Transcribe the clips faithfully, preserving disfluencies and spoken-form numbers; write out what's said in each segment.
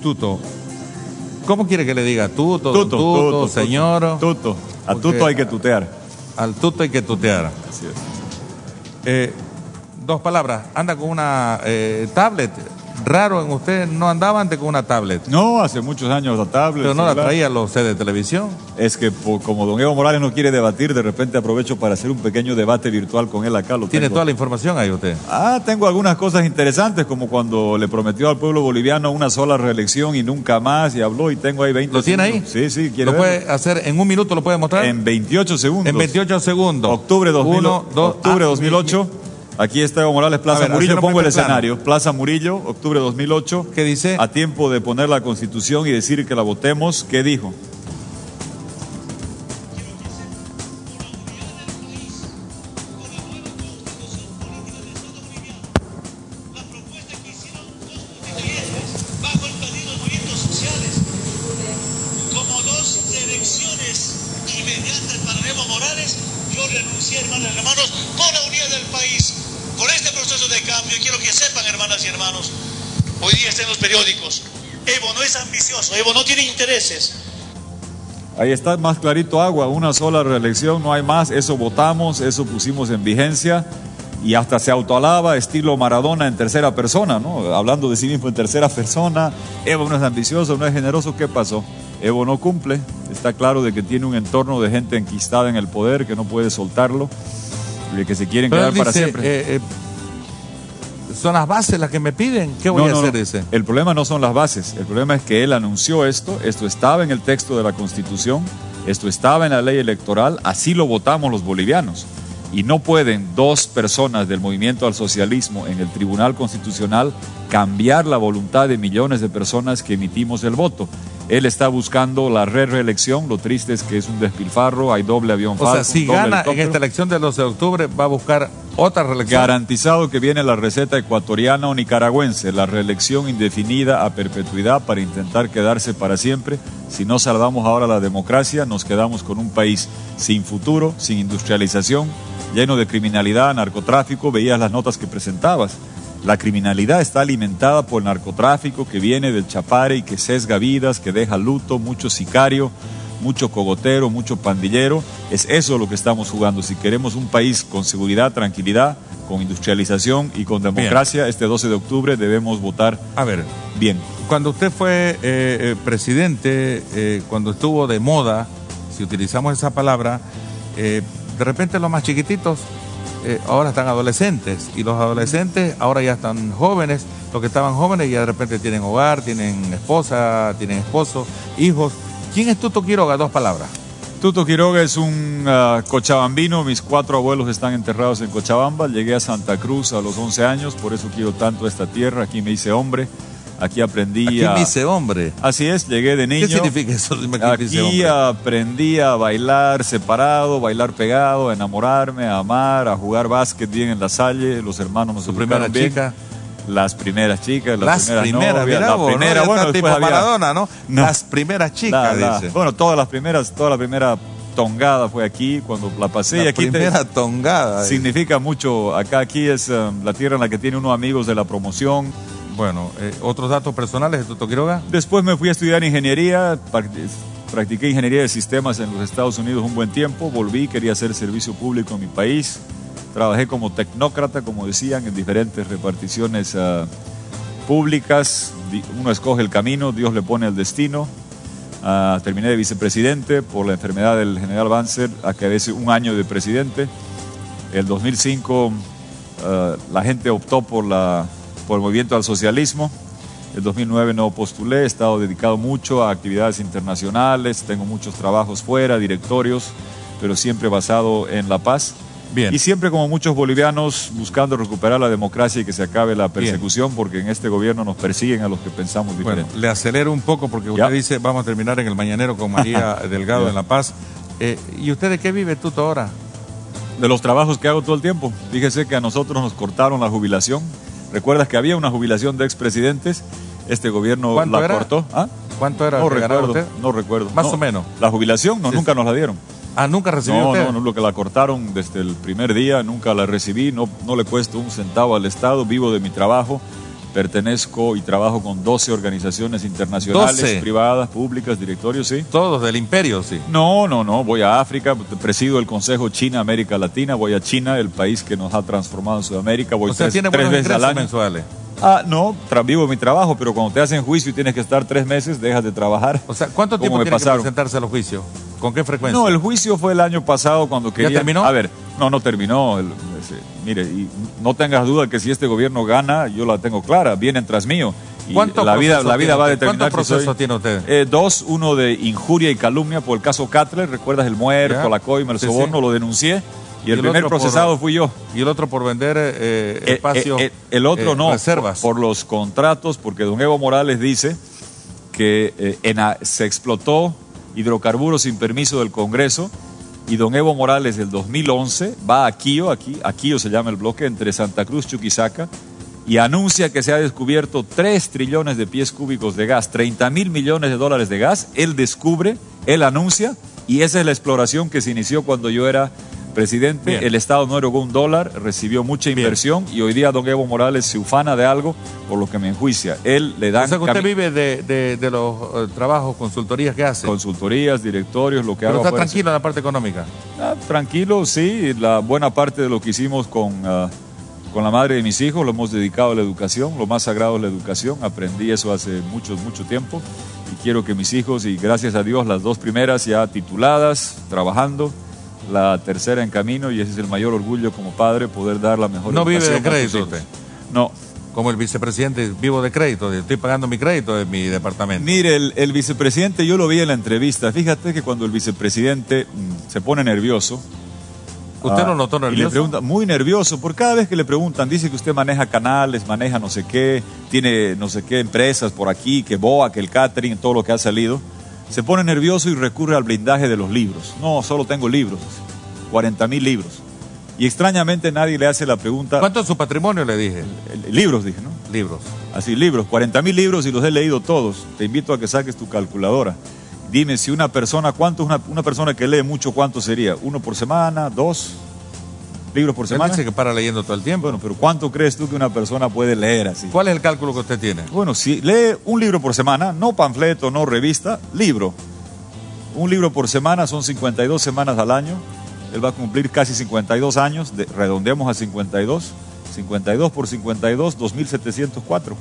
Tuto. ¿Cómo quiere que le diga? Tuto, Tuto, tuto, tuto, tuto señor. Tuto. A Porque Tuto hay que tutear. Al tuto hay que tutear. Así es. Eh, dos palabras. Anda con una eh, tablet. Raro en usted, no andaba antes con una tablet. No, hace muchos años la tablet. Pero no la celular. traía los C de televisión. Es que po- como don Evo Morales no quiere debatir, de repente aprovecho para hacer un pequeño debate virtual con él acá. Lo Tiene tengo. toda la información ahí usted. Ah, tengo algunas cosas interesantes, como cuando le prometió al pueblo boliviano una sola reelección y nunca más, y habló, y tengo ahí veinte ¿Lo tiene ahí? segundos. Sí, sí, quiere ¿Lo verlo? puede hacer en un minuto? ¿Lo puede mostrar? En veintiocho segundos. En veintiocho segundos. Octubre, dos mil, Uno, dos, octubre ah, dos mil ocho. Aquí está Evo Morales, Plaza A ver, Murillo. hacer Pongo el un plano. escenario. Plaza Murillo, octubre dos mil ocho. ¿Qué dice? A tiempo de poner la Constitución y decir que la votemos. ¿Qué dijo? Bajo el pedido de movimientos sociales, como dos elecciones inmediatas para Evo Morales, yo renuncié, hermanas y hermanos, por la unidad del país, por este proceso de cambio. Quiero que sepan, hermanas y hermanos, hoy día está en los periódicos, Evo no es ambicioso, Evo no tiene intereses. Ahí está más clarito agua, una sola reelección, no hay más, eso votamos, eso pusimos en vigencia y hasta se autoalaba estilo Maradona en tercera persona, ¿no? Hablando de sí mismo en tercera persona. Evo no es ambicioso, no es generoso. ¿Qué pasó? Evo no cumple, está claro de que tiene un entorno de gente enquistada en el poder que no puede soltarlo, de que se quieren Pero quedar él para dice, siempre. eh, eh, son las bases las que me piden. ¿Qué voy No, a no, hacer? no. Dice. El problema no son las bases, el problema es que él anunció esto, esto estaba en el texto de la Constitución, esto estaba en la ley electoral, así lo votamos los bolivianos. Y no pueden dos personas del movimiento al socialismo en el Tribunal Constitucional cambiar la voluntad de millones de personas que emitimos el voto. Él está buscando la re reelección, lo triste es que es un despilfarro, hay doble avión O Falcon, sea, si doble gana en helicóptero. esta elección del doce de octubre, va a buscar otra reelección. Garantizado que viene la receta ecuatoriana o nicaragüense, la reelección indefinida a perpetuidad para intentar quedarse para siempre. Si no salvamos ahora la democracia, nos quedamos con un país sin futuro, sin industrialización, lleno de criminalidad, narcotráfico. Veías las notas que presentabas. La criminalidad está alimentada por el narcotráfico que viene del Chapare y que sesga vidas, que deja luto, mucho sicario, mucho cogotero, mucho pandillero. Es eso lo que estamos jugando. Si queremos un país con seguridad, tranquilidad, con industrialización y con democracia, bien, este doce de octubre debemos votar A ver, bien. cuando usted fue eh, eh, presidente, eh, cuando estuvo de moda, si utilizamos esa palabra, eh, de repente los más chiquititos eh, ahora están adolescentes y los adolescentes ahora ya están jóvenes, los que estaban jóvenes ya de repente tienen hogar, tienen esposa, tienen esposo, hijos. ¿Quién es Tuto Quiroga? Dos palabras. Tuto Quiroga es un uh, cochabambino, mis cuatro abuelos están enterrados en Cochabamba, llegué a Santa Cruz a los once años, por eso quiero tanto esta tierra, aquí me hice hombre, aquí aprendí Aquí a... me hice hombre. Así es, llegué de niño. ¿Qué significa eso? Dime que me hice Aquí hombre. aprendí a bailar separado, bailar pegado, a enamorarme, a amar, a jugar básquet bien en la Salle, los hermanos nos Su primera educaron bien. chica. Las primeras chicas, las, Las primeras, primeras, novias, mirá la vos, primera, ¿no? Ya bueno, está después tipo había- Maradona, ¿no? No. Las primeras chicas, La- la- dice. Bueno, todas las primeras, toda la primera tongada fue aquí, cuando la pasé. y La aquí te- primera tongada. dice. significa mucho. Acá, aquí es um, la tierra en la que tiene unos amigos de la promoción. Bueno, eh, otros datos personales de Tuto Quiroga. Después me fui a estudiar ingeniería, prac- practiqué ingeniería de sistemas en los Estados Unidos un buen tiempo, volví, quería hacer servicio público en mi país, trabajé como tecnócrata, como decían, en diferentes reparticiones uh, públicas. Di- uno escoge el camino, Dios le pone el destino. Uh, terminé de vicepresidente por la enfermedad del general Banzer, acabé un año de presidente. El dos mil cinco uh, la gente optó por la por el movimiento al socialismo. El dos mil nueve no postulé, he estado dedicado mucho a actividades internacionales, tengo muchos trabajos fuera, directorios, pero siempre basado en la paz. Bien. Y siempre, como muchos bolivianos, buscando recuperar la democracia y que se acabe la persecución, Bien. porque en este gobierno nos persiguen a los que pensamos diferente. Bueno, le acelero un poco porque usted Ya. dice, vamos a terminar en el Mañanero con María Delgado Ya. en La Paz. Eh, ¿Y usted de qué vive, Tuto, ahora? De los trabajos que hago todo el tiempo. Fíjese que a nosotros nos cortaron la jubilación. ¿Recuerdas que había una jubilación de expresidentes? Este gobierno ¿Cuánto la era? cortó. ¿Ah? ¿Cuánto era No lo que ganaba recuerdo, usted? no recuerdo. Más No, o menos. La jubilación, no, Sí, nunca sí. nos la dieron. Ah, ¿nunca recibió No, usted? no, no, lo que la cortaron desde el primer día, nunca la recibí, no, no le cuesta un centavo al Estado, vivo de mi trabajo. pertenezco y trabajo con doce organizaciones internacionales, doce. privadas, públicas, directorios, sí. Todos del imperio, sí. No, no, no, voy a África, presido el Consejo China-América Latina, voy a China, el país que nos ha transformado en Sudamérica, voy O sea, tres, tiene tres buenos veces al ingresos año. mensuales. Ah, no, tra- vivo mi trabajo, pero cuando te hacen juicio y tienes que estar tres meses, dejas de trabajar. O sea, ¿cuánto tiempo me tiene pasaron. que presentarse a los juicios? ¿Con qué frecuencia? No, el juicio fue el año pasado cuando querían... terminó? A ver, no, no terminó. El- ese- mire, y no tengas duda que si este gobierno gana, yo la tengo clara, vienen tras mío. Y ¿Cuántos la vida, procesos la vida tiene va a usted? determinar ¿Cuántos si soy- procesos tiene usted? Eh, dos, uno de injuria y calumnia por el caso Cutler, ¿recuerdas el muerto, Ya. la coima, el Sí, soborno? sí. Lo denuncié y, Y el, el primer otro por- procesado fui yo. Y el otro por vender eh, Eh, espacios. eh, eh, el otro eh, no, reservas. Por, por los contratos, porque don Evo Morales dice que eh, en a- se explotó hidrocarburos sin permiso del Congreso y don Evo Morales del dos mil once va a Quío, aquí, a Quío se llama el bloque, entre Santa Cruz, Chuquisaca, y anuncia que se ha descubierto tres trillones de pies cúbicos de gas, treinta mil millones de dólares de gas. Él descubre, él anuncia, y esa es la exploración que se inició cuando yo era presidente. Bien. El Estado no erogó un dólar, recibió mucha Bien. inversión y hoy día don Evo Morales se ufana de algo por lo que me enjuicia. Él le da O sea que usted vive de, de, de los eh, trabajos, consultorías que hace. consultorías, directorios, lo que Pero haga. está afuera. tranquilo en la parte económica. Ah, tranquilo, sí. La buena parte de lo que hicimos con, ah, con la madre de mis hijos lo hemos dedicado a la educación. Lo más sagrado es la educación. Aprendí eso hace mucho, mucho tiempo. Y quiero que mis hijos, y gracias a Dios, las dos primeras ya tituladas, trabajando, la tercera en camino, y ese es el mayor orgullo como padre, poder dar la mejor No vive educación de a tus crédito hijos. usted. No. Como el vicepresidente, vivo de crédito. Estoy pagando mi crédito de mi departamento. Mire, el, el vicepresidente, yo lo vi en la entrevista. Fíjate que cuando el vicepresidente mm, se pone nervioso. ¿Usted ah, lo notó Y le nervioso? pregunta, muy nervioso, por cada vez que le preguntan, dice que usted maneja canales, maneja no sé qué, tiene no sé qué empresas por aquí, que B O A, que el catering, todo lo que ha salido. Se pone nervioso y recurre al blindaje de los libros. No, solo tengo libros, cuarenta mil libros. Y extrañamente nadie le hace la pregunta. ¿Cuánto es su patrimonio? Le dije. El- el- libros, dije, ¿no? Libros. Así, libros, cuarenta mil libros y los he leído todos. Te invito a que saques tu calculadora. Dime si una persona, ¿cuánto es una, una persona que lee mucho, cuánto sería? ¿Uno por semana? ¿Dos libros por Él semana? dice que para leyendo todo el tiempo. Bueno, pero ¿cuánto crees tú que una persona puede leer así? ¿Cuál es el cálculo que usted tiene? Bueno, si lee un libro por semana, no panfleto, no revista, libro. Un libro por semana son cincuenta y dos semanas al año. Él va a cumplir casi cincuenta y dos años, de, redondeamos a cincuenta y dos. cincuenta y dos por cincuenta y dos, dos mil setecientos cuatro.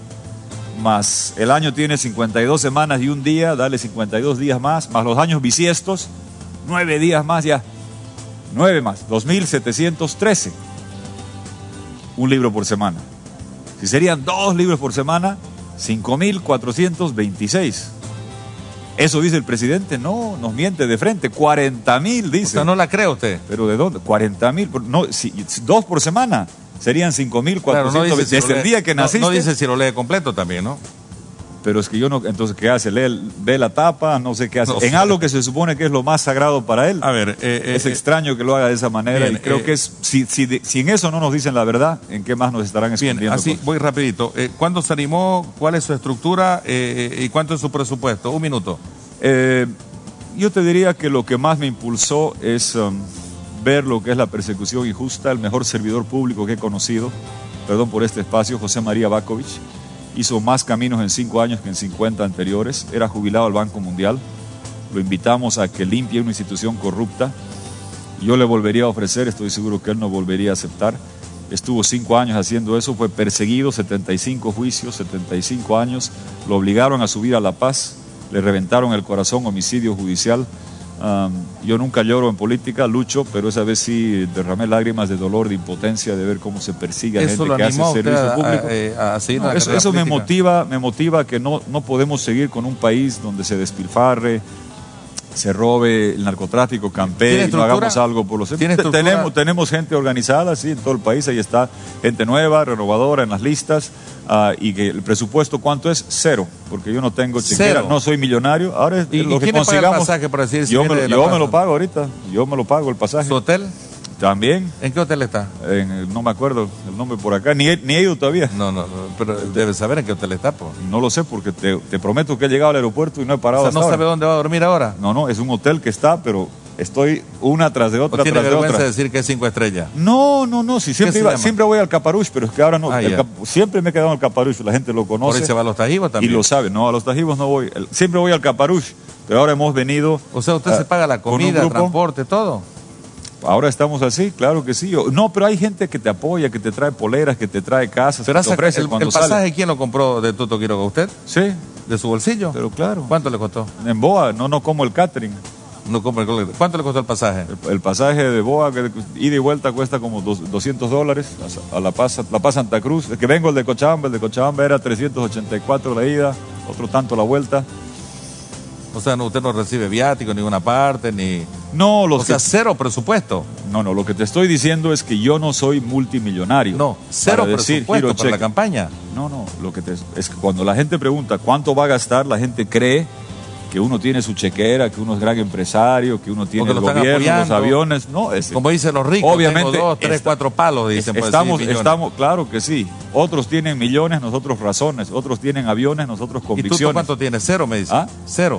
Más el año tiene cincuenta y dos semanas y un día, dale cincuenta y dos días más, más los años bisiestos, nueve días más ya. nueve más, dos mil setecientos trece. Un libro por semana. Si serían dos libros por semana, cinco mil cuatrocientos veintiséis. ¿Eso dice el presidente? No, nos miente de frente. cuarenta mil O dice. sea, no la cree usted. ¿Pero de dónde? cuarenta mil. No, si, dos por semana serían cinco mil Claro, no cuatrocientos. dice si Desde lo el lee- día que no- naciste. No, dice si lo lee completo también, ¿no? Pero es que yo no. Entonces, ¿qué hace? Lee, el- ve la tapa, no sé qué hace. No en sé. algo que se supone que es lo más sagrado para él. A ver, eh, eh, es eh, extraño que lo haga de esa manera. bien, y creo eh, que es. Si, si, de- si en eso no nos dicen la verdad, ¿en qué más nos estarán bien, escondiendo? así cosas? voy rapidito. Eh, ¿Cuándo se animó? ¿Cuál es su estructura? Eh, eh, ¿Y cuánto es su presupuesto? Un minuto. Eh, yo te diría que lo que más me impulsó es um, ver lo que es la persecución injusta. El mejor servidor público que he conocido, perdón por este espacio, José María Bakovich, hizo más caminos en cinco años que en cincuenta anteriores. Era jubilado del Banco Mundial. Lo invitamos a que limpie una institución corrupta. Yo le volvería a ofrecer, estoy seguro que él no volvería a aceptar. Estuvo cinco años haciendo eso, fue perseguido, setenta y cinco juicios, setenta y cinco años. Lo obligaron a subir a La Paz. Le reventaron el corazón, homicidio judicial. Um, yo nunca lloro en política, lucho, pero esa vez sí derramé lágrimas de dolor, de impotencia, de ver cómo se persigue a ¿Eso gente lo que hace animó a usted servicio a, público. a, eh, a seguir No, la eso carrera eso me política? motiva, me motiva que no, no podemos seguir con un país donde se despilfarre, se robe el narcotráfico, campee ¿Tiene y no estructura? hagamos algo por los... ¿Tiene Te- estructura? tenemos, tenemos gente organizada, sí, en todo el país, ahí está gente nueva, renovadora en las listas, ah, y que el presupuesto, ¿cuánto es? Cero, porque yo no tengo chequera, Cero. no soy millonario. Ahora es ¿Y, lo y que quién le paga el consigamos. pasaje para decir si yo viene me, de lo- La yo Paz? me lo pago ahorita, yo me lo pago el pasaje. ¿Su hotel? También, ¿En qué hotel está? en- no me acuerdo el nombre por acá, ni he, ni he ido todavía. No, no, no, pero debe saber en qué hotel está, pues. No lo sé porque te, te prometo que he llegado al aeropuerto y no he O parado sea, hasta no ahora. sabe dónde va a dormir ahora. No, no, es un hotel que está, pero Estoy una tras de otra, ¿O tiene tras de vergüenza otra. de decir que es cinco estrellas? No, no, no, si siempre, se iba, llama? siempre voy al Caparush, pero es que ahora no. Ah, el ya. cap, siempre me he quedado en el Caparush, la gente lo Por conoce. ahí se va a los Tajivos Y también. lo sabe. No, a los Tajivos no voy. El- siempre voy al Caparush, pero ahora hemos venido. O sea, usted ah, se paga la con un comida, grupo. transporte, todo. Ahora estamos así, claro que sí. No, pero hay gente que te apoya, que te trae poleras, que te trae casas, Pero que te esa- ofrece el, cuando el pasaje, sale. ¿quién lo compró de Tuto Quiroga? ¿Usted? Sí, ¿De su bolsillo? pero claro. ¿Cuánto le costó? En Boa, no, no como el catering. No compra el- ¿Cuánto le costó el pasaje? El, el pasaje de Boa, que ida y vuelta cuesta como dos- doscientos dólares a, a La Paz, La Paz Santa Cruz. El que vengo el de Cochabamba, el de Cochabamba era trescientos ochenta y cuatro la ida, otro tanto la vuelta. O sea, no, usted no recibe viático en ninguna parte, ni... No, los O sea, que- cero presupuesto. no, no, lo que te estoy diciendo es que yo no soy multimillonario. No, cero Para decir, presupuesto giro para la cheque. campaña. No, no, lo que te, es que cuando la gente pregunta cuánto va a gastar, la gente cree que uno tiene su chequera, que uno es gran empresario, que uno tiene Porque el lo están gobierno, los apoyando. aviones. No, es, Como dicen los ricos, Obviamente, tengo dos, tres, está- cuatro palos, dicen. pues, estamos, sí, millones. estamos, claro que sí. Otros tienen millones, nosotros razones. Otros tienen aviones, nosotros ¿Y tú convicciones. cuánto tienes? Cero, me dice. ¿Ah? Cero.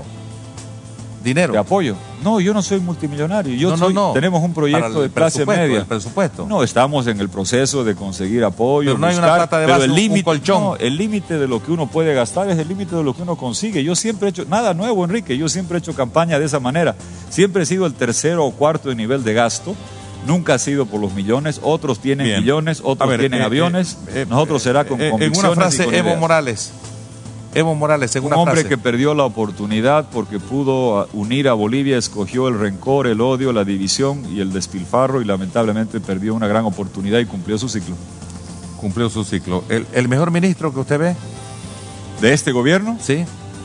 Dinero. De apoyo. No, yo no soy multimillonario. Yo No, no, soy- no. Tenemos un Para proyecto el de clase presupuesto, media. el presupuesto. No, estamos en el proceso de conseguir apoyo. Pero no hay una buscar, plata de pero base, el un- un límite, colchón. no, el límite de lo que uno puede gastar es el límite de lo que uno consigue. Yo siempre he hecho, nada nuevo, Enrique, yo siempre he hecho campaña de esa manera. Siempre he sido el tercero o cuarto de nivel de gasto. Nunca ha sido por los millones. Otros tienen Bien. millones, otros A ver, tienen eh, aviones. eh, eh, Nosotros será con eh, En convicciones una frase, y con Evo ideas. Morales. Evo Morales, en Un una hombre frase. que perdió la oportunidad porque pudo ah, unir a Bolivia, escogió el rencor, el odio, la división y el despilfarro y lamentablemente perdió una gran oportunidad y cumplió su ciclo. Cumplió su ciclo. ¿El, el mejor ministro que usted ve? De este gobierno, Sí.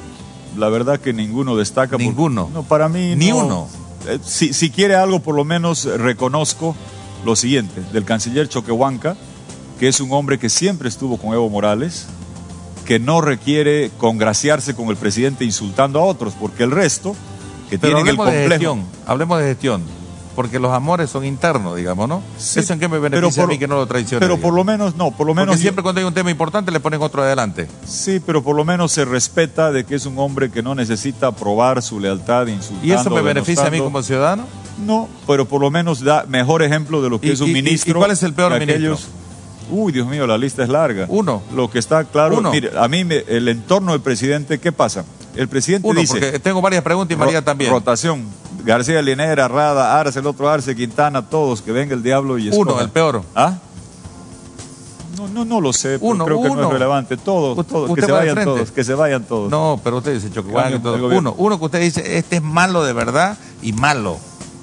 la verdad que ninguno destaca. por- Ninguno. No, para mí Ni no. uno. Eh, si, si quiere algo, por lo menos eh, reconozco lo siguiente, del canciller Choquehuanca, que es un hombre que siempre estuvo con Evo Morales, que no requiere congraciarse con el presidente insultando a otros, porque el resto, que Pero tienen el hablemos de complejo... gestión. Hablemos de gestión. Porque los amores son internos, digamos, ¿no? Sí, ¿Eso en qué me pero beneficia por- a mí que no lo traicione? Pero por digamos? lo menos, no, por lo menos... Porque yo- siempre cuando hay un tema importante le ponen otro adelante. Sí, pero por lo menos se respeta de que es un hombre que no necesita probar su lealtad insultando. ¿Y eso me beneficia a mí denostando. como ciudadano? No, pero por lo menos da mejor ejemplo de lo que ¿Y- es un y- y- ministro. y cuál es el peor que aquellos- Uy, Dios mío, la lista es larga. Uno. Lo que está claro, Uno. mire, a mí me- el entorno del presidente, ¿qué pasa? El presidente Uno, dice... porque tengo varias preguntas y María ro- también. Rotación. García Linera, Rada, Arce, el otro Arce, Quintana, todos, que venga el diablo y escoja. Uno, el peor. ¿Ah? No, no, no lo sé, pero Uno, creo que no uno. es relevante. Todos, Usted- todos, que usted se va de vayan frente. todos, que se vayan todos. No, pero usted dice Choquehuanca y Cambio todo. del gobierno. Uno, uno que usted dice, este es malo de verdad y malo.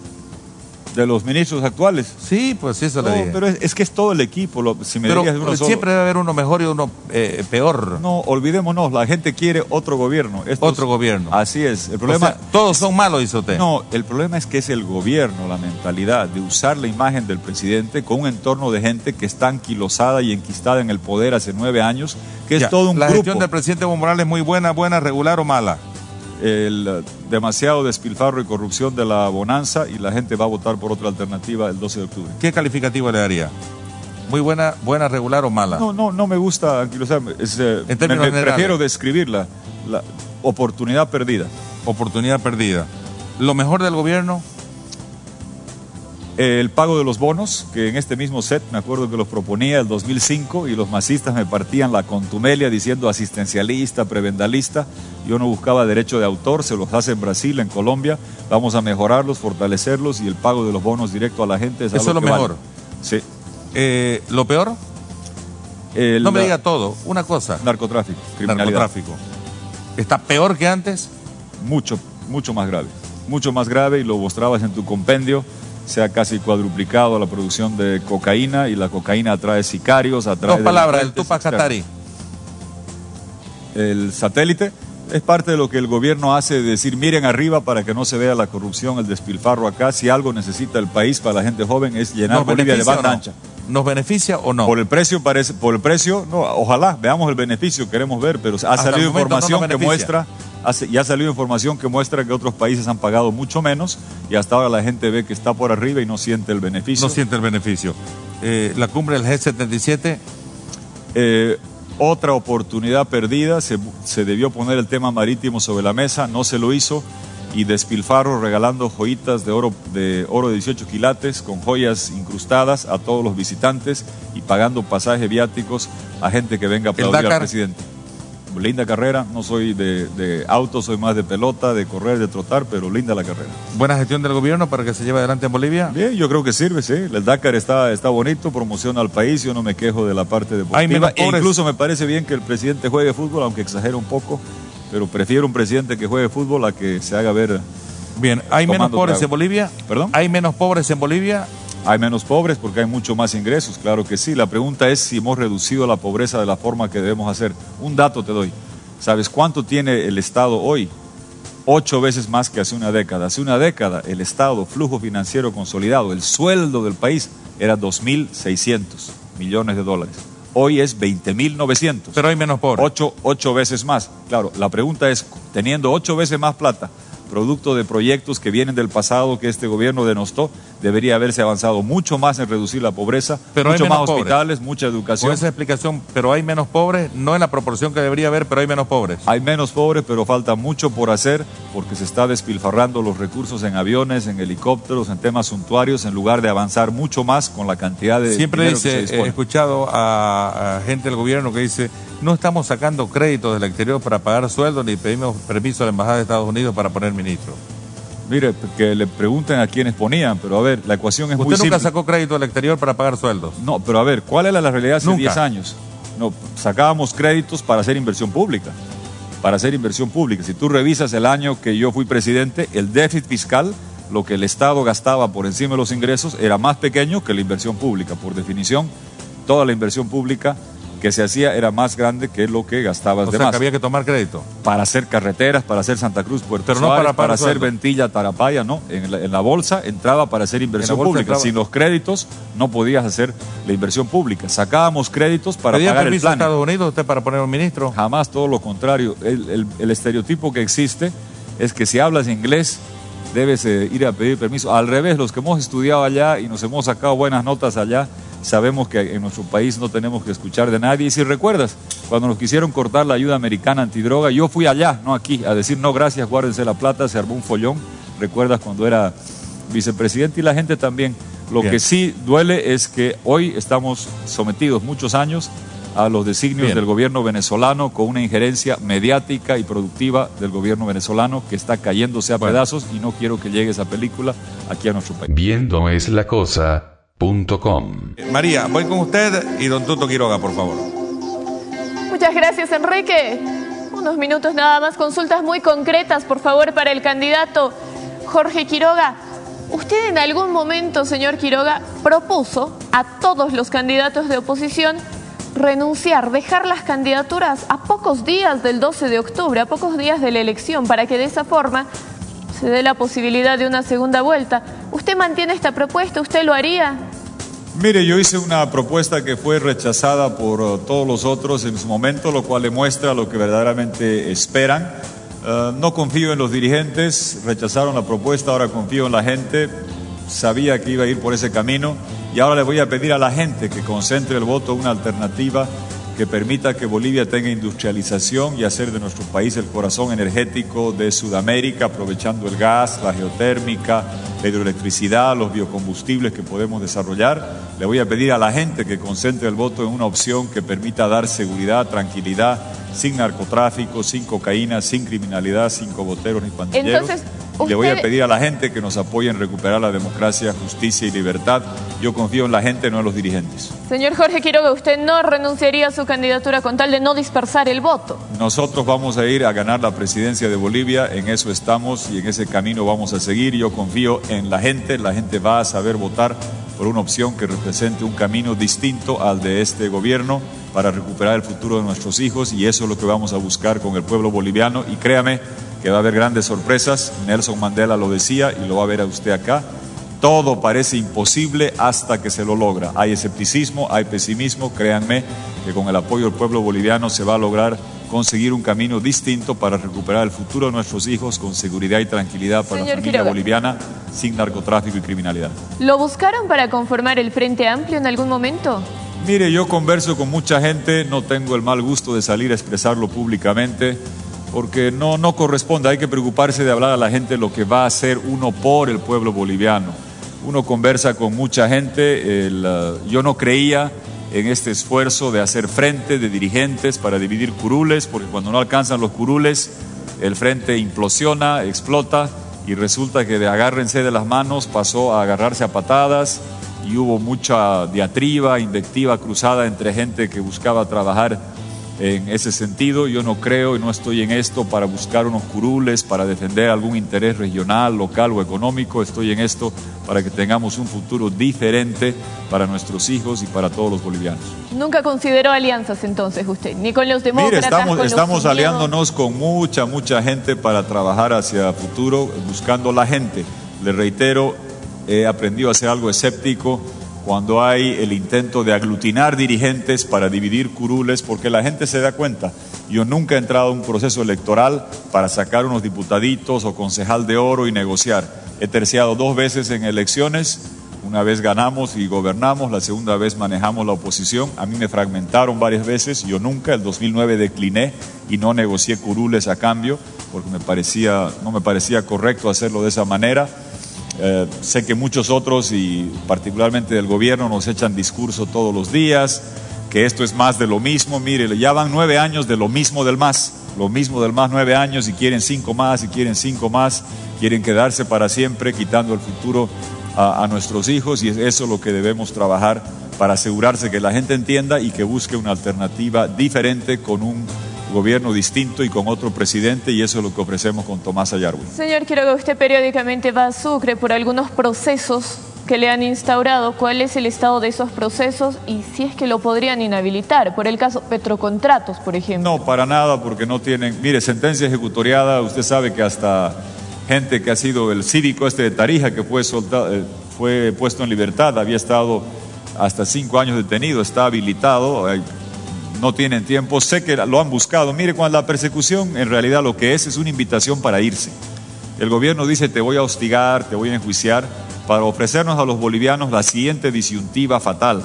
De los ministros actuales. Sí, pues eso No, le dije. pero es, es que es todo el equipo. Lo, si me Pero dirías uno solo- siempre debe haber uno mejor y uno eh, peor. No, olvidémonos, la gente quiere otro gobierno. Estos- Otro gobierno. Así es. El O problema, sea, todos son malos, dice usted. no, el problema es que es el gobierno, la mentalidad de usar la imagen del presidente con un entorno de gente que está anquilosada y enquistada en el poder hace nueve años, que es Ya, todo un la grupo. gestión del presidente Evo Morales es muy buena, buena, regular o mala. El eh, demasiado despilfarro y corrupción de la bonanza y la gente va a votar por otra alternativa el doce de octubre. ¿Qué calificativo le daría? Muy buena, buena, regular o mala. No, no, no me gusta anquilosarme. Es, eh, En términos me- me generales. prefiero describirla, la oportunidad perdida. Oportunidad perdida. Lo mejor del gobierno, El pago de los bonos, que en este mismo set me acuerdo que los proponía el dos mil cinco y los masistas me partían la contumelia diciendo asistencialista, prebendalista. Yo no buscaba derecho de autor, se los hace en Brasil, en Colombia. Vamos a mejorarlos, fortalecerlos y el pago de los bonos directo a la gente es Eso algo es lo que vale. mejor. Sí. eh, lo peor, El, no me diga todo, una cosa, narcotráfico, criminalidad. narcotráfico. ¿Está peor que antes? Mucho, mucho más grave. Mucho más grave y lo mostrabas en tu compendio. Se ha casi cuadruplicado la producción de cocaína y la cocaína atrae sicarios, atrae... Dos palabras, el delincuentes Tupac externos. Katari. El satélite es parte de lo que el gobierno hace de decir miren arriba para que no se vea la corrupción, el despilfarro acá. Si algo necesita el país para la gente joven es llenar ¿Nos Bolivia de beneficia o banda no? ancha. ¿Nos beneficia o no? Por el precio parece, por el precio, no, ojalá veamos el beneficio, queremos ver, pero ha Hasta el salido momento no información nos que beneficia. muestra, hace- ya ha salido información que muestra que otros países han pagado mucho menos y hasta ahora la gente ve que está por arriba y no siente el beneficio. No siente el beneficio. Eh, la cumbre del G setenta y siete, Eh, otra oportunidad perdida, se, se debió poner el tema marítimo sobre la mesa, no se lo hizo. y despilfarro regalando joyitas de oro de oro de dieciocho quilates con joyas incrustadas a todos los visitantes y pagando pasajes viáticos a gente que venga a aplaudir al presidente. Linda carrera, no soy de, de auto, soy más de pelota, de correr, de trotar, pero linda la carrera. ¿Buena gestión del gobierno para que se lleve adelante en Bolivia? Bien, yo creo que sirve, sí. El Dakar está, está bonito, promociona al país, yo no me quejo de la parte deportiva. Hay menos pobres. E incluso me parece bien que el presidente juegue fútbol, aunque exagera un poco, pero prefiero un presidente que juegue fútbol a que se haga ver. Bien, ¿hay menos pobres trago. en Bolivia? ¿Perdón? ¿Hay menos pobres en Bolivia? Hay menos pobres porque hay mucho más ingresos, claro que sí. La pregunta es si hemos reducido la pobreza de la forma que debemos hacer. Un dato te doy. ¿Sabes cuánto tiene el Estado hoy? Ocho veces más que hace una década. Hace una década el Estado, flujo financiero consolidado, el sueldo del país era dos mil seiscientos millones de dólares. Hoy es veinte mil novecientos. Pero hay menos pobres. Ocho, ocho veces más. Claro, la pregunta es, teniendo ocho veces más plata, producto de proyectos que vienen del pasado que este gobierno denostó, debería haberse avanzado mucho más en reducir la pobreza, pero mucho hay más menos hospitales, pobres. Mucha educación. Con esa explicación, pero hay menos pobres, no en la proporción que debería haber, pero hay menos pobres. Hay menos pobres, pero falta mucho por hacer porque se está despilfarrando los recursos en aviones, en helicópteros, en temas suntuarios, en lugar de avanzar mucho más con la cantidad de Siempre dinero dice, que se dispone. he escuchado a, a gente del gobierno que dice, no estamos sacando créditos del exterior para pagar sueldos ni pedimos permiso a la Embajada de Estados Unidos para poner ministro. Mire, que le pregunten a quienes ponían, pero a ver, la ecuación es muy simple. ¿Usted nunca sacó crédito del exterior para pagar sueldos? No, pero a ver, ¿cuál era la realidad hace Nunca. diez años? No, sacábamos créditos para hacer inversión pública. Para hacer inversión pública. Si tú revisas el año que yo fui presidente, el déficit fiscal, lo que el Estado gastaba por encima de los ingresos, era más pequeño que la inversión pública. Por definición, toda la inversión pública que se hacía era más grande que lo que gastabas o de sea, más. que había que tomar crédito. Para hacer carreteras, para hacer Santa Cruz, Puerto Pero no Suárez, para, para, para hacer Ventilla, Tarapaya, no. En la, en la bolsa entraba para hacer inversión pública. Entraba. Sin los créditos no podías hacer la inversión pública. Sacábamos créditos para ¿Pedía pagar el permiso a plan. Estados Unidos usted para poner un ministro? Jamás, todo lo contrario. El, el, el estereotipo que existe es que si hablas inglés debes eh, ir a pedir permiso. Al revés, los que hemos estudiado allá y nos hemos sacado buenas notas allá, sabemos que en nuestro país no tenemos que escuchar de nadie. Y si recuerdas, cuando nos quisieron cortar la ayuda americana antidroga, yo fui allá, no aquí, a decir no gracias, guárdense la plata, se armó un follón. ¿Recuerdas cuando era vicepresidente? Y la gente también. Lo Bien. que sí duele es que hoy estamos sometidos muchos años a los designios Bien. del gobierno venezolano con una injerencia mediática y productiva del gobierno venezolano que está cayéndose a Bueno. pedazos y no quiero que llegue esa película aquí a nuestro país. Viendo es la cosa. Punto com. Eh, María, voy con usted y don Tuto Quiroga, por favor. Muchas gracias, Enrique. Unos minutos nada más, consultas muy concretas, por favor, para el candidato Jorge Quiroga. Usted en algún momento, señor Quiroga, propuso a todos los candidatos de oposición renunciar, dejar las candidaturas a pocos días del doce de octubre, a pocos días de la elección, para que de esa forma se dé la posibilidad de una segunda vuelta. ¿Usted mantiene esta propuesta? ¿Usted lo haría? Mire, yo hice una propuesta que fue rechazada por uh, todos los otros en su momento, lo cual demuestra lo que verdaderamente esperan. Uh, no confío en los dirigentes, rechazaron la propuesta, ahora confío en la gente. Sabía que iba a ir por ese camino y ahora le voy a pedir a la gente que concentre el voto en una alternativa que permita que Bolivia tenga industrialización y hacer de nuestro país el corazón energético de Sudamérica, aprovechando el gas, la geotérmica, la hidroelectricidad, los biocombustibles que podemos desarrollar. Le voy a pedir a la gente que concentre el voto en una opción que permita dar seguridad, tranquilidad, sin narcotráfico, sin cocaína, sin criminalidad, sin cogoteros ni pandilleros. Entonces, Le voy a usted- pedir a la gente que nos apoye en recuperar la democracia, justicia y libertad. Yo confío en la gente, no en los dirigentes. Señor Jorge Quiroga, ¿usted no renunciaría a su candidatura con tal de no dispersar el voto? Nosotros vamos a ir a ganar la presidencia de Bolivia, en eso estamos y en ese camino vamos a seguir. Yo confío en la gente, la gente va a saber votar por una opción que represente un camino distinto al de este gobierno para recuperar el futuro de nuestros hijos y eso es lo que vamos a buscar con el pueblo boliviano y créame que va a haber grandes sorpresas. Nelson Mandela lo decía y lo va a ver a usted acá. Todo parece imposible hasta que se lo logra. Hay escepticismo, hay pesimismo. Créanme que con el apoyo del pueblo boliviano se va a lograr conseguir un camino distinto para recuperar el futuro de nuestros hijos con seguridad y tranquilidad para Señor la familia Quiroga. boliviana sin narcotráfico y criminalidad. ¿Lo buscaron para conformar el Frente Amplio en algún momento? Mire, yo converso con mucha gente, no tengo el mal gusto de salir a expresarlo públicamente. porque no, no corresponde. Hay que preocuparse de hablar a la gente lo que va a hacer uno por el pueblo boliviano. Uno conversa con mucha gente. El, uh, yo no creía en este esfuerzo de hacer frente de dirigentes para dividir curules, porque cuando no alcanzan los curules, el frente implosiona, explota, y resulta que de agárrense de las manos pasó a agarrarse a patadas, y hubo mucha diatriba, invectiva cruzada entre gente que buscaba trabajar en ese sentido. Yo no creo y no estoy en esto para buscar unos curules, para defender algún interés regional, local o económico. Estoy en esto para que tengamos un futuro diferente para nuestros hijos y para todos los bolivianos. ¿Nunca consideró alianzas entonces usted? Ni con los demócratas. Mire, estamos, con estamos los aliándonos con mucha, mucha gente para trabajar hacia el futuro, buscando la gente. Le reitero, he aprendido a ser algo escéptico cuando hay el intento de aglutinar dirigentes para dividir curules, porque la gente se da cuenta. Yo nunca he entrado a un proceso electoral para sacar unos diputaditos o concejal de oro y negociar. He terciado dos veces en elecciones, una vez ganamos y gobernamos, la segunda vez manejamos la oposición. A mí me fragmentaron varias veces, yo nunca, el dos mil nueve decliné y no negocié curules a cambio, porque me parecía, no me parecía correcto hacerlo de esa manera. Eh, sé que muchos otros, y particularmente del gobierno, nos echan discurso todos los días, que esto es más de lo mismo. Mire, ya van nueve años de lo mismo del más, lo mismo del más nueve años, y quieren cinco más, y quieren cinco más, quieren quedarse para siempre, quitando el futuro a, a nuestros hijos, y es eso lo que debemos trabajar para asegurarse que la gente entienda y que busque una alternativa diferente con un gobierno distinto y con otro presidente, y eso es lo que ofrecemos con Tomás Ayarwi. Señor Quiroga, usted periódicamente va a Sucre por algunos procesos que le han instaurado. ¿Cuál es el estado de esos procesos y si es que lo podrían inhabilitar? Por el caso Petrocontratos, por ejemplo. No, para nada, porque no tienen, mire, sentencia ejecutoriada. Usted sabe que hasta gente que ha sido el cívico este de Tarija, que fue soltado, eh, fue puesto en libertad, había estado hasta cinco años detenido, está habilitado. Hay, no tienen tiempo, sé que lo han buscado. Mire, cuando la persecución en realidad lo que es es una invitación para irse. El gobierno dice: te voy a hostigar, te voy a enjuiciar, para ofrecernos a los bolivianos la siguiente disyuntiva fatal: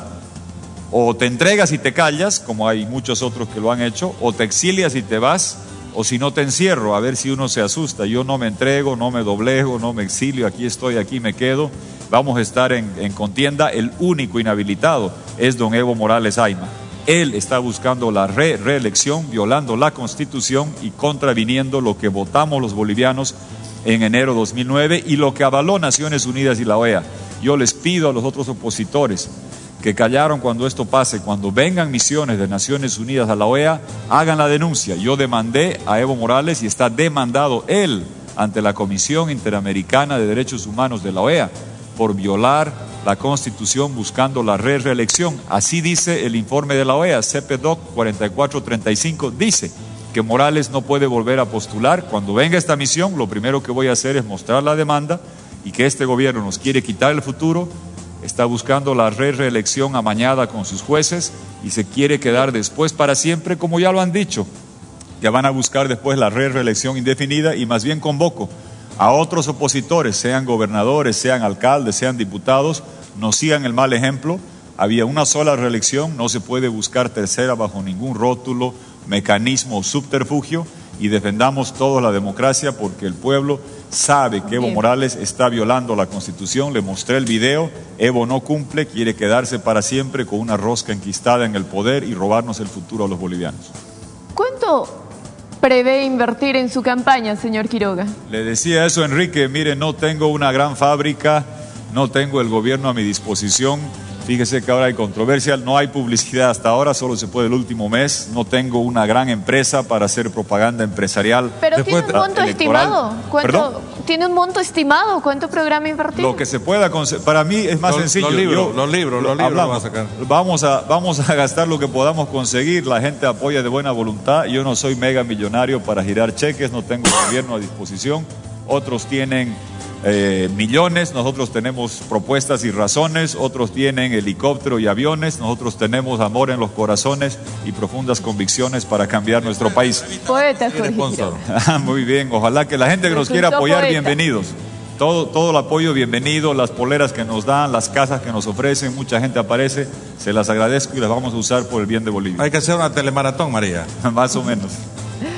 o te entregas y te callas, como hay muchos otros que lo han hecho, o te exilias y te vas, o si no te encierro, a ver si uno se asusta. Yo no me entrego, no me doblego, no me exilio, aquí estoy, aquí me quedo. Vamos a estar en, en contienda. El único inhabilitado es don Evo Morales Ayma. Él está buscando la re reelección, violando la Constitución y contraviniendo lo que votamos los bolivianos en enero de dos mil nueve y lo que avaló Naciones Unidas y la O E A. Yo les pido a los otros opositores que callaron cuando esto pase, cuando vengan misiones de Naciones Unidas a la O E A, hagan la denuncia. Yo demandé a Evo Morales y está demandado él ante la Comisión Interamericana de Derechos Humanos de la O E A por violar la Constitución buscando la re reelección. Así dice el informe de la O E A, C P D O C cuarenta y cuatro treinta y cinco, dice que Morales no puede volver a postular. Cuando venga esta misión, lo primero que voy a hacer es mostrar la demanda y que este gobierno nos quiere quitar el futuro, está buscando la re reelección amañada con sus jueces y se quiere quedar después para siempre, como ya lo han dicho, que van a buscar después la re reelección indefinida. Y más bien convoco a otros opositores, sean gobernadores, sean alcaldes, sean diputados, no sigan el mal ejemplo. Había una sola reelección, no se puede buscar tercera bajo ningún rótulo, mecanismo o subterfugio, y defendamos todos la democracia, porque el pueblo sabe que Evo Morales está violando la Constitución. Le mostré el video, Evo no cumple, quiere quedarse para siempre con una rosca enquistada en el poder y robarnos el futuro a los bolivianos. ¿Cuánto prevé invertir en su campaña, señor Quiroga? Le decía eso, Enrique, mire, no tengo una gran fábrica, no tengo el gobierno a mi disposición. Fíjese que ahora hay controversia, no hay publicidad hasta ahora, solo se puede el último mes. No tengo una gran empresa para hacer propaganda empresarial. Pero Después, ¿tiene un monto electoral. estimado? ¿Cuánto, ¿Tiene un monto estimado? ¿Cuánto programa invertir? Lo que se pueda, para mí es más los, sencillo. Los libros, Yo, los libros, los libros hablamos, va a sacar. Vamos a, vamos a gastar lo que podamos conseguir. La gente apoya de buena voluntad. Yo no soy mega millonario para girar cheques, no tengo gobierno a disposición. Otros tienen Eh, millones, nosotros tenemos propuestas y razones, otros tienen helicóptero y aviones, nosotros tenemos amor en los corazones y profundas convicciones para cambiar nuestro país. Poeta, Jorge Quiroga. Muy bien, ojalá que la gente que nos quiera apoyar, bienvenidos. Todo, todo el apoyo, bienvenido. Las poleras que nos dan, las casas que nos ofrecen, mucha gente aparece, se las agradezco y las vamos a usar por el bien de Bolivia. Hay que hacer una telemaratón, María. Más o menos.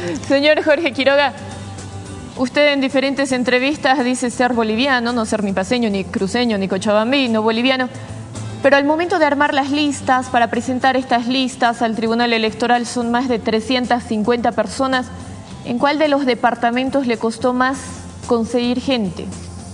Señor Jorge Quiroga, usted en diferentes entrevistas dice ser boliviano, no ser ni paceño, ni cruceño, ni cochabambino, boliviano. Pero al momento de armar las listas, para presentar estas listas al Tribunal Electoral son más de trescientas cincuenta personas. ¿En cuál de los departamentos le costó más conseguir gente?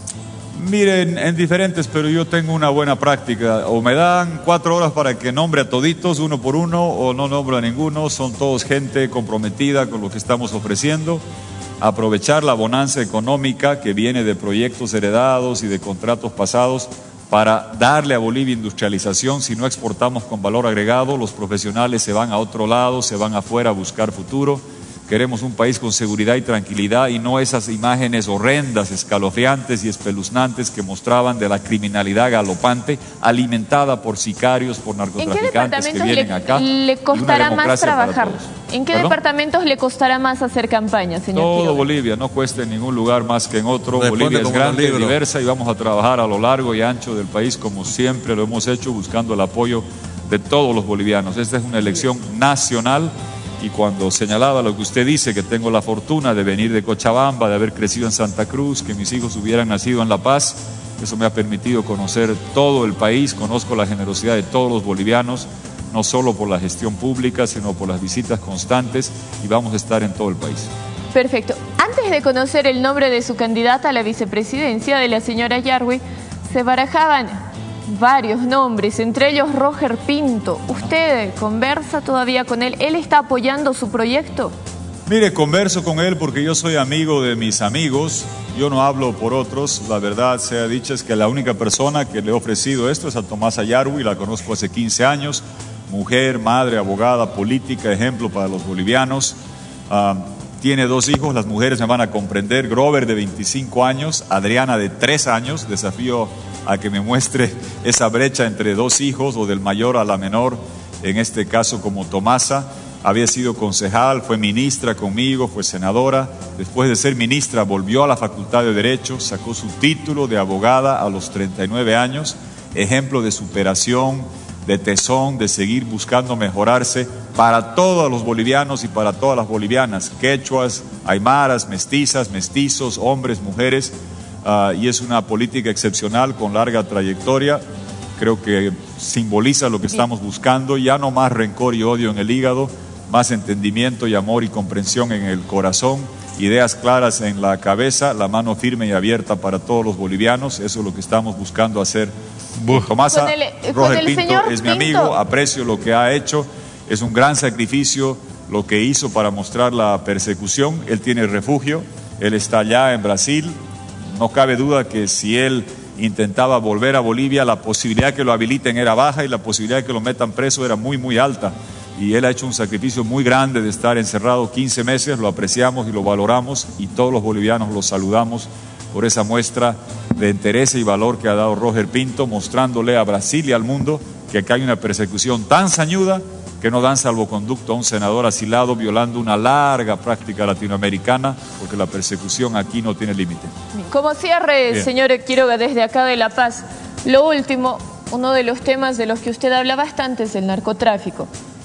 Miren, en diferentes, pero yo tengo una buena práctica. O me dan cuatro horas para que nombre a toditos uno por uno, o no nombro a ninguno. Son todos gente comprometida con lo que estamos ofreciendo. Aprovechar la bonanza económica que viene de proyectos heredados y de contratos pasados para darle a Bolivia industrialización. Si no exportamos con valor agregado, los profesionales se van a otro lado, se van afuera a buscar futuro. Queremos un país con seguridad y tranquilidad y no esas imágenes horrendas, escalofriantes y espeluznantes que mostraban de la criminalidad galopante alimentada por sicarios, por narcotraficantes que vienen acá. ¿Le costará más trabajar? ¿En qué ¿Perdón? departamentos le costará más hacer campaña, señor Todo Quiroga? Bolivia, no cuesta en ningún lugar más que en otro. Responde Bolivia es como grande, los libros. diversa y vamos a trabajar a lo largo y ancho del país como siempre lo hemos hecho, buscando el apoyo de todos los bolivianos. Esta es una elección nacional. Y cuando señalaba lo que usted dice, que tengo la fortuna de venir de Cochabamba, de haber crecido en Santa Cruz, que mis hijos hubieran nacido en La Paz, eso me ha permitido conocer todo el país, conozco la generosidad de todos los bolivianos, no solo por la gestión pública, sino por las visitas constantes, y vamos a estar en todo el país. Perfecto. Antes de conocer el nombre de su candidata a la vicepresidencia, de la señora Yarwi, se barajaban varios nombres, entre ellos Roger Pinto. ¿Usted conversa todavía con él? ¿Él está apoyando su proyecto? Mire, converso con él porque yo soy amigo de mis amigos, yo no hablo por otros. La verdad sea dicha es que la única persona que le he ofrecido esto es a Tomasa Yarwi, la conozco hace quince años, mujer, madre, abogada, política, ejemplo para los bolivianos. Uh, tiene dos hijos, las mujeres me van a comprender, Grover de veinticinco años, Adriana de tres años, desafío a que me muestre esa brecha entre dos hijos o del mayor a la menor, en este caso como Tomasa. Había sido concejal, fue ministra conmigo, fue senadora. Después de ser ministra volvió a la Facultad de Derecho, sacó su título de abogada a los treinta y nueve años, ejemplo de superación, de tesón, de seguir buscando mejorarse para todos los bolivianos y para todas las bolivianas, quechuas, aymaras, mestizas, mestizos, hombres, mujeres. Uh, y es una política excepcional con larga trayectoria. Creo que simboliza lo que estamos buscando, ya no más rencor y odio en el hígado, más entendimiento y amor y comprensión en el corazón, ideas claras en la cabeza, la mano firme y abierta para todos los bolivianos. Eso es lo que estamos buscando hacer. Tomasa, Con el- con Roger el Pinto señor es mi Pinto. amigo, aprecio lo que ha hecho, es un gran sacrificio lo que hizo para mostrar la persecución. Él tiene refugio, él está allá en Brasil. No cabe duda que si él intentaba volver a Bolivia, la posibilidad que lo habiliten era baja y la posibilidad de que lo metan preso era muy, muy alta. Y él ha hecho un sacrificio muy grande de estar encerrado quince meses, lo apreciamos y lo valoramos y todos los bolivianos lo saludamos por esa muestra de interés y valor que ha dado Roger Pinto, mostrándole a Brasil y al mundo que acá hay una persecución tan sañuda que no dan salvoconducto a un senador asilado violando una larga práctica latinoamericana, porque la persecución aquí no tiene límite. Como cierre, Bien. señor Quiroga, desde acá de La Paz, lo último, uno de los temas de los que usted habla bastante es el narcotráfico.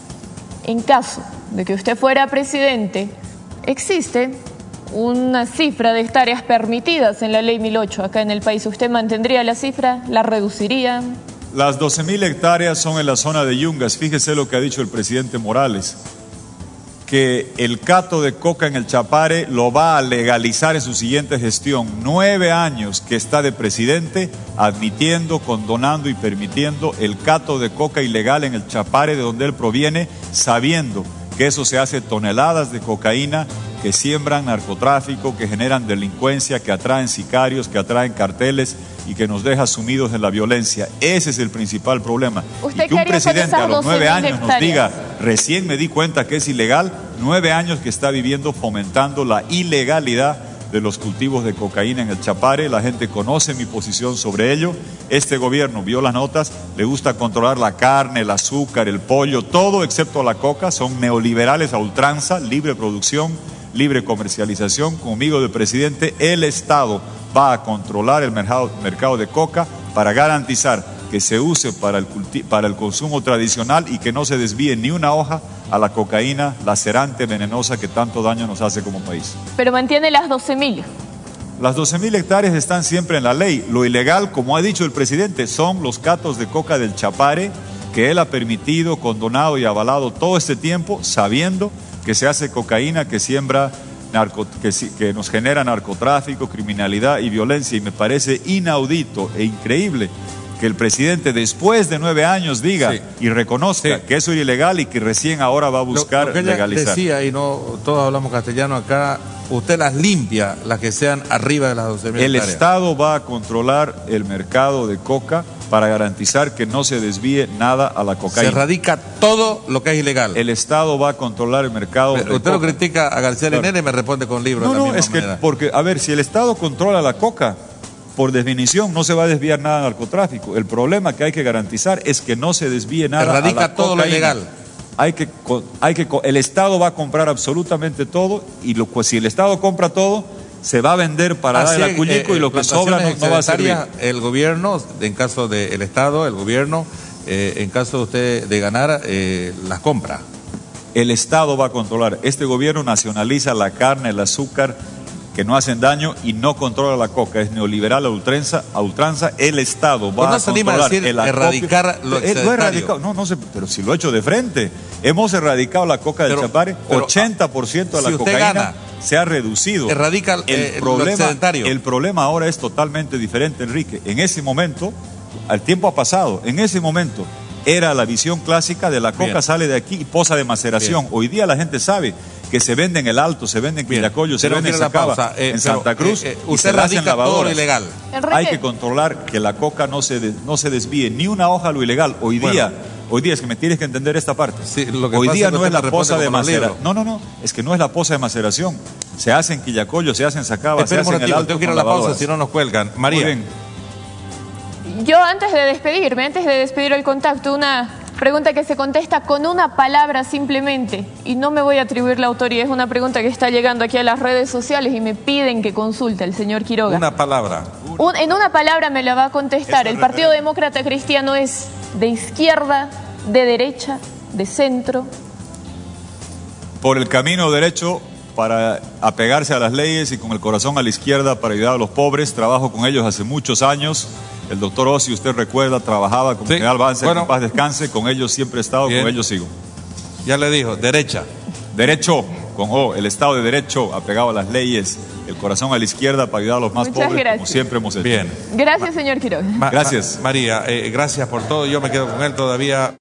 En caso de que usted fuera presidente, existe una cifra de hectáreas permitidas en la ley mil ocho acá en el país. ¿Usted mantendría la cifra? ¿La reduciría? Las doce mil hectáreas son en la zona de Yungas. Fíjese lo que ha dicho el presidente Morales, que el cato de coca en el Chapare lo va a legalizar en su siguiente gestión. Nueve años que está de presidente admitiendo, condonando y permitiendo el cato de coca ilegal en el Chapare, de donde él proviene, sabiendo que eso se hace toneladas de cocaína que siembran narcotráfico, que generan delincuencia, que atraen sicarios, que atraen carteles y que nos deja sumidos en la violencia. Ese es el principal problema. ¿Usted Y que un qué haría con presidente esas a los nueve doce mil años nos hectáreas? diga, recién me di cuenta que es ilegal, nueve años que está viviendo fomentando la ilegalidad de los cultivos de cocaína en el Chapare. La gente conoce mi posición sobre ello. Este gobierno vio las notas, le gusta controlar la carne, el azúcar, el pollo, todo excepto la coca. Son neoliberales a ultranza, libre producción, libre comercialización. Conmigo de presidente, el Estado va a controlar el mercado, mercado de coca para garantizar que se use para el, culti- para el consumo tradicional y que no se desvíe ni una hoja a la cocaína lacerante, venenosa, que tanto daño nos hace como país. Pero mantiene las doce mil. Las doce mil hectáreas están siempre en la ley. Lo ilegal, como ha dicho el presidente, son los catos de coca del Chapare, que él ha permitido, condonado y avalado todo este tiempo, sabiendo que se hace cocaína que siembra, narco, que, que nos genera narcotráfico, criminalidad y violencia. Y me parece inaudito e increíble que el presidente, después de nueve años, diga sí. y reconozca sí. que eso es ilegal y que recién ahora va a buscar lo, lo que ella legalizar. Decía, y no todos hablamos castellano acá, usted las limpia, las que sean arriba de las doce mil El hectáreas. Estado va a controlar el mercado de coca para garantizar que no se desvíe nada a la cocaína. Se erradica todo lo que es ilegal. El Estado va a controlar el mercado Pero de usted coca. lo critica a García Linera claro. y me responde con libros. No, de la no, misma es que, manera. porque, a ver, si el Estado controla la coca, por definición no se va a desviar nada al narcotráfico. El problema que hay que garantizar es que no se desvíe nada erradica a la todo cocaína. lo ilegal. Hay que, hay que, el Estado va a comprar absolutamente todo y lo, pues, si el Estado compra todo, se va a vender para Así, dar el acuñico eh, y lo que sobra no, no va a servir. El gobierno, en caso del Estado, el gobierno, eh, en caso de usted de ganar, eh, las compra. El Estado va a controlar. Este gobierno nacionaliza la carne, el azúcar, que no hacen daño y no controla la coca. Es neoliberal a ultranza. A ultranza. El Estado va no a se anima controlar a decir el acopio. erradicar lo Eh, lo he erradicado. No, no sé, pero si lo he hecho de frente. Hemos erradicado la coca del pero, Chapare. pero, ochenta por ciento de si la usted cocaína gana, se ha reducido. Erradica el eh, problema, lo excedentario. El problema ahora es totalmente diferente, Enrique. En ese momento, el tiempo ha pasado. En ese momento era la visión clásica de la coca. Bien. Sale de aquí y posa de maceración. Bien. Hoy día la gente sabe que se vende en El Alto, se vende en Quillacollo, se vende en Sacaba, eh, en Santa pero, Cruz, eh, eh, usted radica todo lo ilegal. Hay que controlar que la coca no se, de, no se desvíe ni una hoja a lo ilegal. Hoy bueno. día, hoy día es que me tienes que entender esta parte. Sí, lo que hoy pasa día es que no es la posa de maceración. No, no, no, es que no es la posa de maceración. Se hace en Quillacollo, se hace en Sacaba, Esperemos se hace en El Alto. Tengo que ir a la pausa, si no nos cuelgan. María. Yo antes de despedirme, antes de despedir el contacto, una pregunta que se contesta con una palabra simplemente, y no me voy a atribuir la autoría, es una pregunta que está llegando aquí a las redes sociales y me piden que consulte al señor Quiroga. Una palabra. Un, en una palabra me la va a contestar. ¿El Partido Demócrata Cristiano es de izquierda, de derecha, de centro? Por el camino derecho, para apegarse a las leyes y con el corazón a la izquierda para ayudar a los pobres. Trabajo con ellos hace muchos años. El doctor Ossi, usted recuerda, trabajaba con sí. General Banzer, bueno. En paz descanse, con ellos siempre he estado, Bien. Con ellos sigo. Ya le dijo, derecha. Derecho, con O, el Estado de Derecho, apegado a las leyes, el corazón a la izquierda para ayudar a los más Muchas pobres, gracias. Como siempre hemos hecho. Bien. Gracias, señor Quiroga. Ma Gracias. Ma María, eh, gracias por todo, yo me quedo con él todavía.